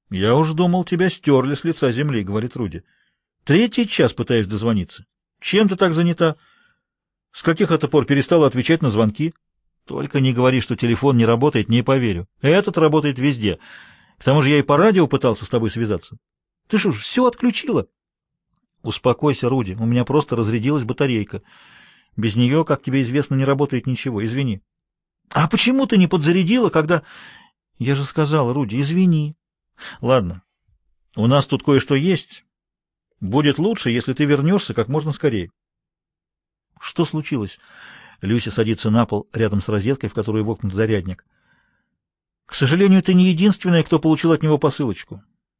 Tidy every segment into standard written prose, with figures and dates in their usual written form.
Я уж думал, тебя стерли с лица земли, — говорит Руди. Третий час пытаюсь дозвониться. Чем ты так занята? С каких это пор перестала отвечать на звонки? Только не говори, что телефон не работает, не поверю. Этот работает везде. К тому же я и по радио пытался с тобой связаться. Ты что ж, все отключила? Успокойся, Руди, у меня просто разрядилась батарейка. Без нее, как тебе известно, не работает ничего. Извини. А почему ты не подзарядила, когда... Я же сказала, Руди, извини. Ладно, у нас тут кое-что есть. Будет лучше, если ты вернешься как можно скорее. Что случилось? Люся садится на пол рядом с розеткой, в которую воткнут зарядник. К сожалению, ты не единственная, кто получил от него посылочку.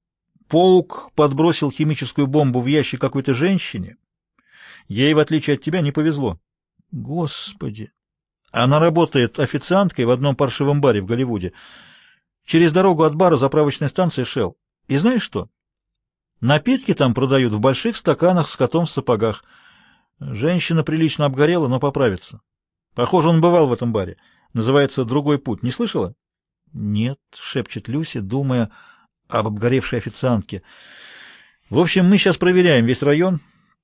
Паук подбросил химическую бомбу в ящик какой-то женщине. Ей, в отличие от тебя, не повезло. Господи! Она работает официанткой в одном паршивом баре в Голливуде. Через дорогу от бара заправочная станция Shell. И знаешь что? Напитки там продают в больших стаканах с котом в сапогах. Женщина прилично обгорела, но поправится. Похоже, он бывал в этом баре. Называется «Другой путь». Не слышала? Нет, шепчет Люси, думая об обгоревшей официантке. В общем, мы сейчас проверяем весь район.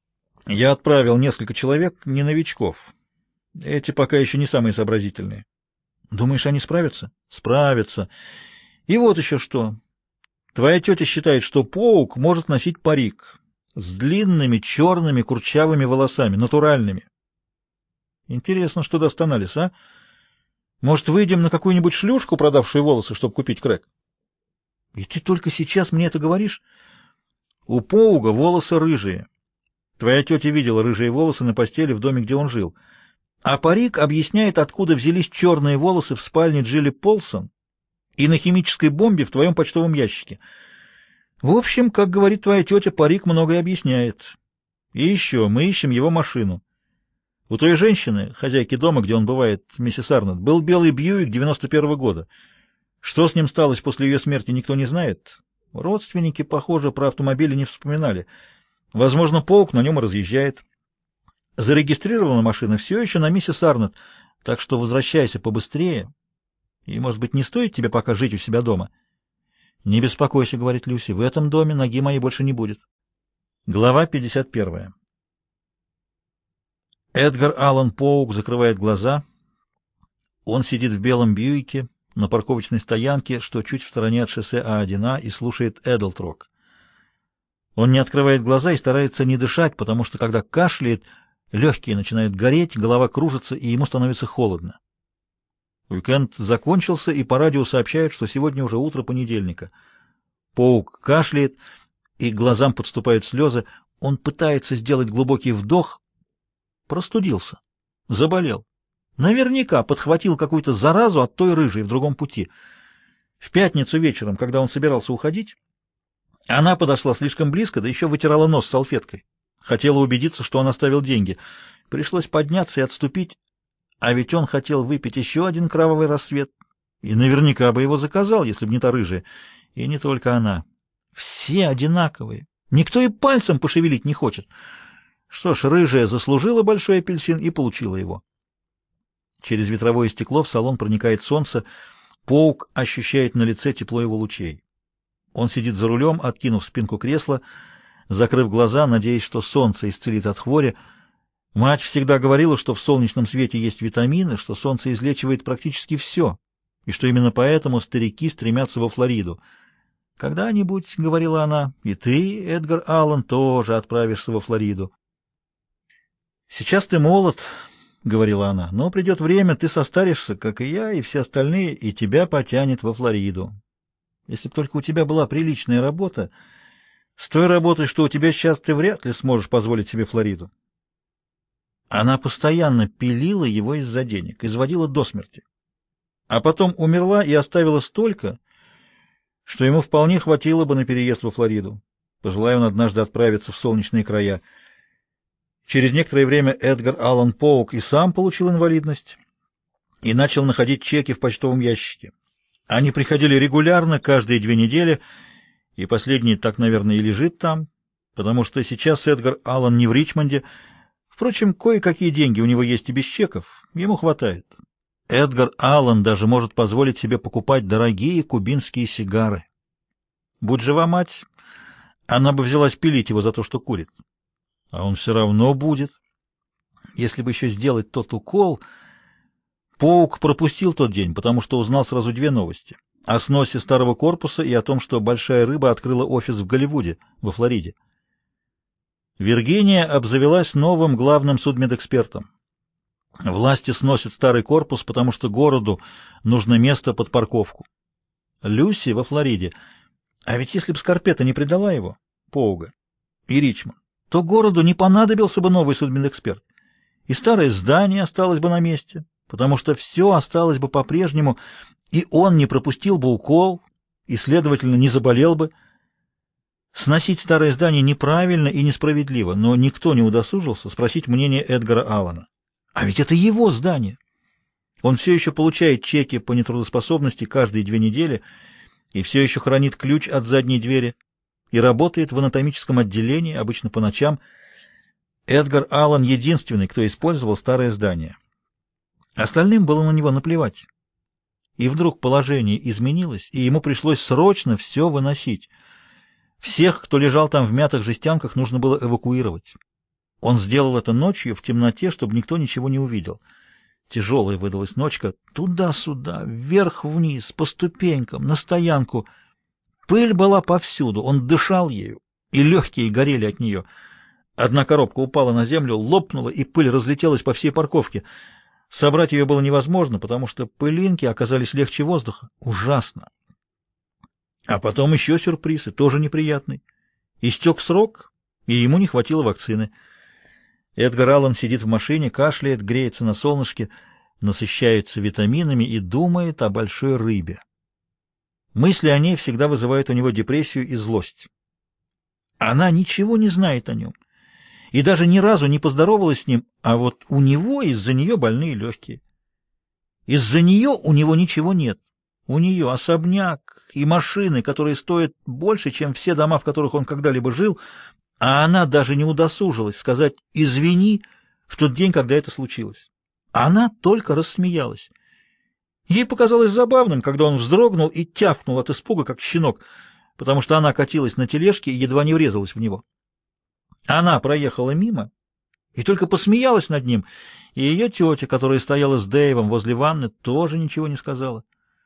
Я отправил несколько человек, не новичков. Эти пока еще не самые сообразительные. Думаешь, они справятся? Справятся. И вот еще что. Твоя тетя считает, что паук может носить парик с длинными черными курчавыми волосами, натуральными. Интересно, что даст анализ, а? Может, выйдем на какую-нибудь шлюшку, продавшую волосы, чтобы купить крэк? И ты только сейчас мне это говоришь? У Поуга волосы рыжие. Твоя тетя видела рыжие волосы на постели в доме, где он жил. А парик объясняет, откуда взялись черные волосы в спальне Джилли Полсон и на химической бомбе в твоем почтовом ящике. В общем, как говорит твоя тетя, парик многое объясняет. И еще, мы ищем его машину. У той женщины, хозяйки дома, где он бывает, миссис Арнольд, был белый Бьюик 91-го года. Что с ним сталось после ее смерти, никто не знает. Родственники, похоже, про автомобили не вспоминали. Возможно, Паук на нем и разъезжает. Зарегистрирована машина все еще на миссис Арнольд, так что возвращайся побыстрее. И, может быть, не стоит тебе пока жить у себя дома? — Не беспокойся, — говорит Люси, — в этом доме ноги моей больше не будет. Глава 51. Эдгар Аллан Поук закрывает глаза. Он сидит в белом Бьюике на парковочной стоянке, что чуть в стороне от шоссе А1А, и слушает Эдлтрок. Он не открывает глаза и старается не дышать, потому что, когда кашляет, легкие начинают гореть, голова кружится, и ему становится холодно. Уикенд закончился, и по радио сообщают, что сегодня уже утро понедельника. Паук кашляет, и к глазам подступают слезы. Он пытается сделать глубокий вдох. Простудился. Заболел. Наверняка подхватил какую-то заразу от той рыжей в другом пути. В пятницу вечером, когда он собирался уходить, она подошла слишком близко, да еще вытирала нос салфеткой. Хотела убедиться, что он оставил деньги. Пришлось подняться и отступить. А ведь он хотел выпить еще один кровавый рассвет. И наверняка бы его заказал, если бы не та рыжая. И не только она. Все одинаковые. Никто и пальцем пошевелить не хочет. Что ж, рыжая заслужила большой апельсин и получила его. Через ветровое стекло в салон проникает солнце. Паук ощущает на лице тепло его лучей. Он сидит за рулем, откинув спинку кресла, закрыв глаза, надеясь, что солнце исцелит от хвори. Мать всегда говорила, что в солнечном свете есть витамины, что солнце излечивает практически все, и что именно поэтому старики стремятся во Флориду. «Когда-нибудь, — говорила она, — и ты, Эдгар Аллан, тоже отправишься во Флориду». «Сейчас ты молод, — говорила она, — но придет время, ты состаришься, как и я, и все остальные, и тебя потянет во Флориду. Если бы только у тебя была приличная работа, с той работой, что у тебя сейчас, ты вряд ли сможешь позволить себе Флориду». Она постоянно пилила его из-за денег, изводила до смерти. А потом умерла и оставила столько, что ему вполне хватило бы на переезд во Флориду, пожелая он однажды отправиться в солнечные края. Через некоторое время Эдгар Аллан Поук и сам получил инвалидность и начал находить чеки в почтовом ящике. Они приходили регулярно, каждые 2 недели, и последний так, наверное, и лежит там, потому что сейчас Эдгар Аллан не в Ричмонде. Впрочем, кое-какие деньги у него есть и без чеков, ему хватает. Эдгар Аллан даже может позволить себе покупать дорогие кубинские сигары. Будь жива мать, она бы взялась пилить его за то, что курит. А он все равно будет. Если бы еще сделать тот укол... Поук пропустил тот день, потому что узнал сразу две новости. О сносе старого корпуса и о том, что большая рыба открыла офис в Голливуде, во Флориде. Виргиния обзавелась новым главным судмедэкспертом. Власти сносят старый корпус, потому что городу нужно место под парковку. Люси во Флориде. А ведь если бы Скарпетта не предала его, Поуга и Ричмонд, то городу не понадобился бы новый судмедэксперт. И старое здание осталось бы на месте, потому что все осталось бы по-прежнему, и он не пропустил бы укол, и, следовательно, не заболел бы. Сносить старое здание неправильно и несправедливо, но никто не удосужился спросить мнение Эдгара Аллана. А ведь это его здание. Он все еще получает чеки по нетрудоспособности каждые 2 недели и все еще хранит ключ от задней двери и работает в анатомическом отделении, обычно по ночам. Эдгар Аллан единственный, кто использовал старое здание. Остальным было на него наплевать. И вдруг положение изменилось, и ему пришлось срочно все выносить. Всех, кто лежал там в мятых жестянках, нужно было эвакуировать. Он сделал это ночью в темноте, чтобы никто ничего не увидел. Тяжелая выдалась ночка. Туда-сюда, вверх-вниз, по ступенькам, на стоянку. Пыль была повсюду, он дышал ею, и легкие горели от нее. Одна коробка упала на землю, лопнула, и пыль разлетелась по всей парковке. Собрать ее было невозможно, потому что пылинки оказались легче воздуха. Ужасно. А потом еще сюрприз, и тоже неприятный. Истек срок, и ему не хватило вакцины. Эдгар Аллан сидит в машине, кашляет, греется на солнышке, насыщается витаминами и думает о большой рыбе. Мысли о ней всегда вызывают у него депрессию и злость. Она ничего не знает о нем и даже ни разу не поздоровалась с ним, а вот у него из-за нее больные легкие. Из-за нее у него ничего нет. У нее особняк и машины, которые стоят больше, чем все дома, в которых он когда-либо жил, а она даже не удосужилась сказать «извини» в тот день, когда это случилось. Она только рассмеялась. Ей показалось забавным, когда он вздрогнул и тявкнул от испуга, как щенок, потому что она катилась на тележке и едва не врезалась в него. Она проехала мимо и только посмеялась над ним, и ее тетя, которая стояла с Дэйвом возле ванны, тоже ничего не сказала.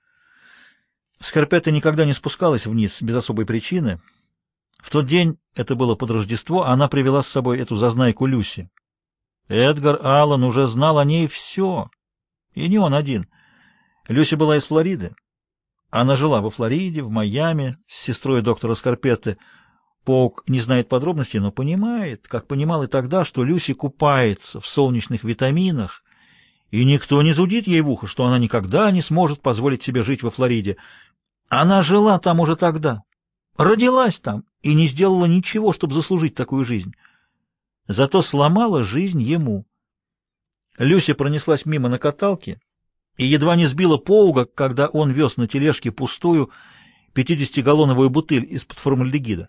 Скарпетта никогда не спускалась вниз без особой причины. В тот день, это было под Рождество, она привела с собой эту зазнайку Люси. Эдгар Аллан уже знал о ней все, и не он один. Люси была из Флориды. Она жила во Флориде, в Майами, с сестрой доктора Скарпетты. Поук не знает подробностей, но понимает, как понимал и тогда, что Люси купается в солнечных витаминах, и никто не зудит ей в ухо, что она никогда не сможет позволить себе жить во Флориде. Она жила там уже тогда, родилась там и не сделала ничего, чтобы заслужить такую жизнь. Зато сломала жизнь ему. Люси пронеслась мимо на каталке и едва не сбила Поуга, когда он вез на тележке пустую 50-галлоновую бутыль из-под формальдегида.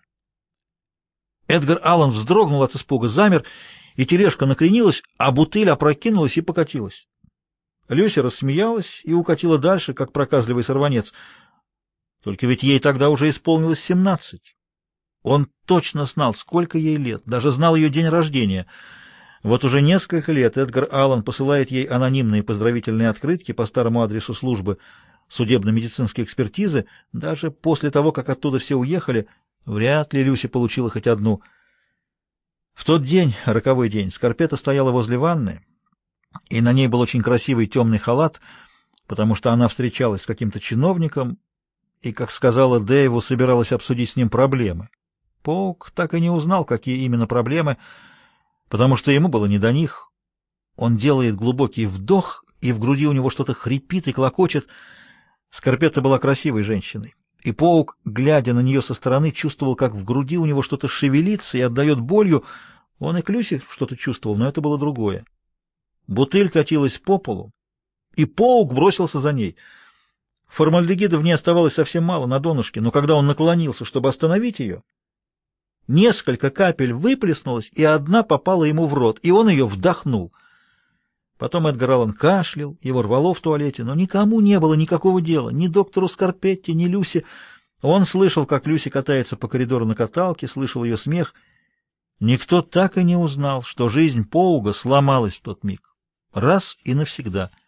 Эдгар Аллан вздрогнул от испуга, замер, и тележка накренилась, а бутыль опрокинулась и покатилась. Люся рассмеялась и укатила дальше, как проказливый сорванец. Только ведь ей тогда уже исполнилось 17. Он точно знал, сколько ей лет, даже знал ее день рождения. Вот уже несколько лет Эдгар Аллан посылает ей анонимные поздравительные открытки по старому адресу службы судебно-медицинской экспертизы, даже после того, как оттуда все уехали. Вряд ли Люси получила хоть одну. В тот день, роковой день, Скарпетта стояла возле ванны, и на ней был очень красивый темный халат, потому что она встречалась с каким-то чиновником и, как сказала Дэйву, собиралась обсудить с ним проблемы. Поук так и не узнал, какие именно проблемы, потому что ему было не до них. Он делает глубокий вдох, и в груди у него что-то хрипит и клокочет. Скарпетта была красивой женщиной, и Поук, глядя на нее со стороны, чувствовал, как в груди у него что-то шевелится и отдает болью. Он и к Люси что-то чувствовал, но это было другое. Бутыль катилась по полу, и Поук бросился за ней. Формальдегида в ней оставалось совсем мало на донышке, но когда он наклонился, чтобы остановить ее, несколько капель выплеснулось, и одна попала ему в рот, и он ее вдохнул. Потом Эдгар Аллан кашлял, его рвало в туалете, но никому не было никакого дела, ни доктору Скарпетти, ни Люси. Он слышал, как Люси катается по коридору на каталке, слышал ее смех. Никто так и не узнал, что жизнь Поуга сломалась в тот миг. Раз и навсегда.